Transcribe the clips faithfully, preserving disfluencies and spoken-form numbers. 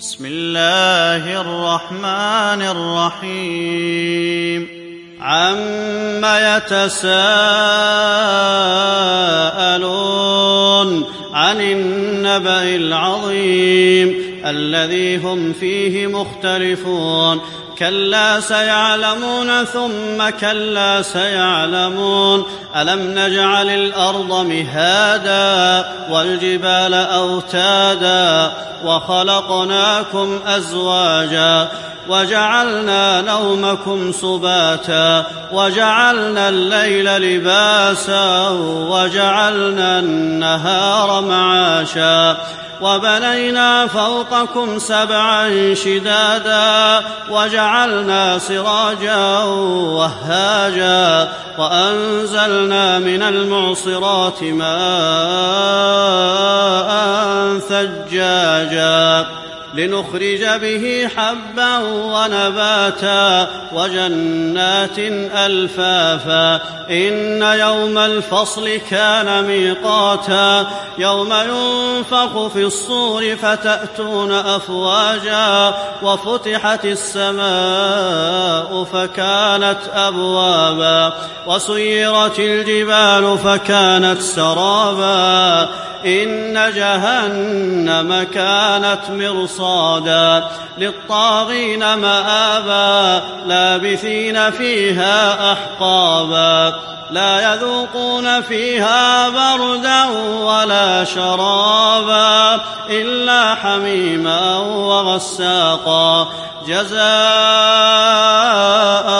بسم الله الرحمن الرحيم عم يتساءلون عن النبأ العظيم الذي هم فيه مختلفون كلا سيعلمون ثم كلا سيعلمون ألم نجعل الأرض مهادا والجبال أوتادا وخلقناكم أزواجا وجعلنا نومكم سباتا وجعلنا الليل لباسا وجعلنا النهار معاشا وبنينا فوقكم سبعا شدادا وجعلنا سراجا وهاجا وأنزلنا من المعصرات ماء ثجاجا لنخرج به حبا ونباتا وجنات ألفافا إن يوم الفصل كان ميقاتا يوم ينفخ في الصور فتأتون أفواجا وفتحت السماء فكانت أبوابا وسيرت الجبال فكانت سرابا إن جهنم كانت مرصادا للطاغين مآبا لابثين فيها أحقابا لا يذوقون فيها بردا ولا شرابا إلا حميما وغساقا جزاء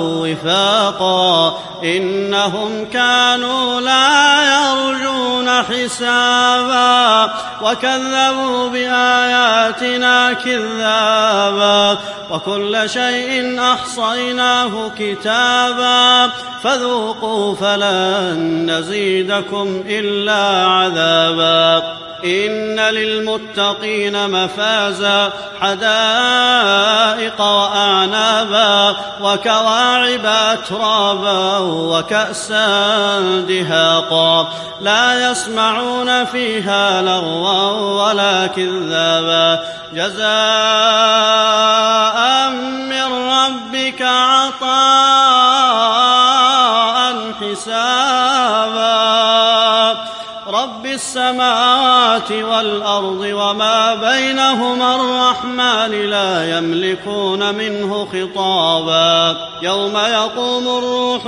وفاقا إنهم كانوا لا يرجون حسابا وكذبوا بآياتنا كذابا وكل شيء أحصيناه كتابا فذوقوا فلن نزيدكم إلا عذابا إن للمتقين مفازا حدائق وأعنابا وكواعب أترابا وكأسا دهاقا لا يسمعون فيها لغوا ولا كذابا جزاء من ربك عطاء حسابا رب السماوات والأرض وما بينهما الرحمن لا يملكون منه خطابا يوم يقوم الروح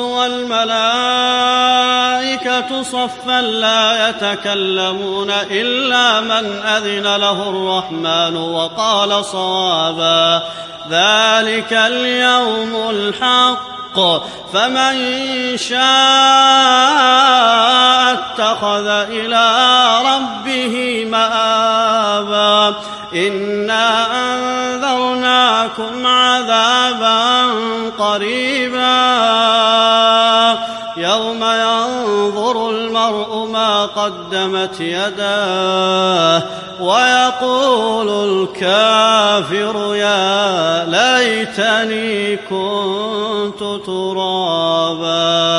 والملائكة صفا لا يتكلمون إلا من أذن له الرحمن وقال صوابا ذلك اليوم الحق فمن شاء اتخذ إلى ربه مآبا إنا أنذرناكم عذابا قريبا يوم ينظر المرء ما قدمت يداه ويقول الكافر يا ليتني كنت ترابا.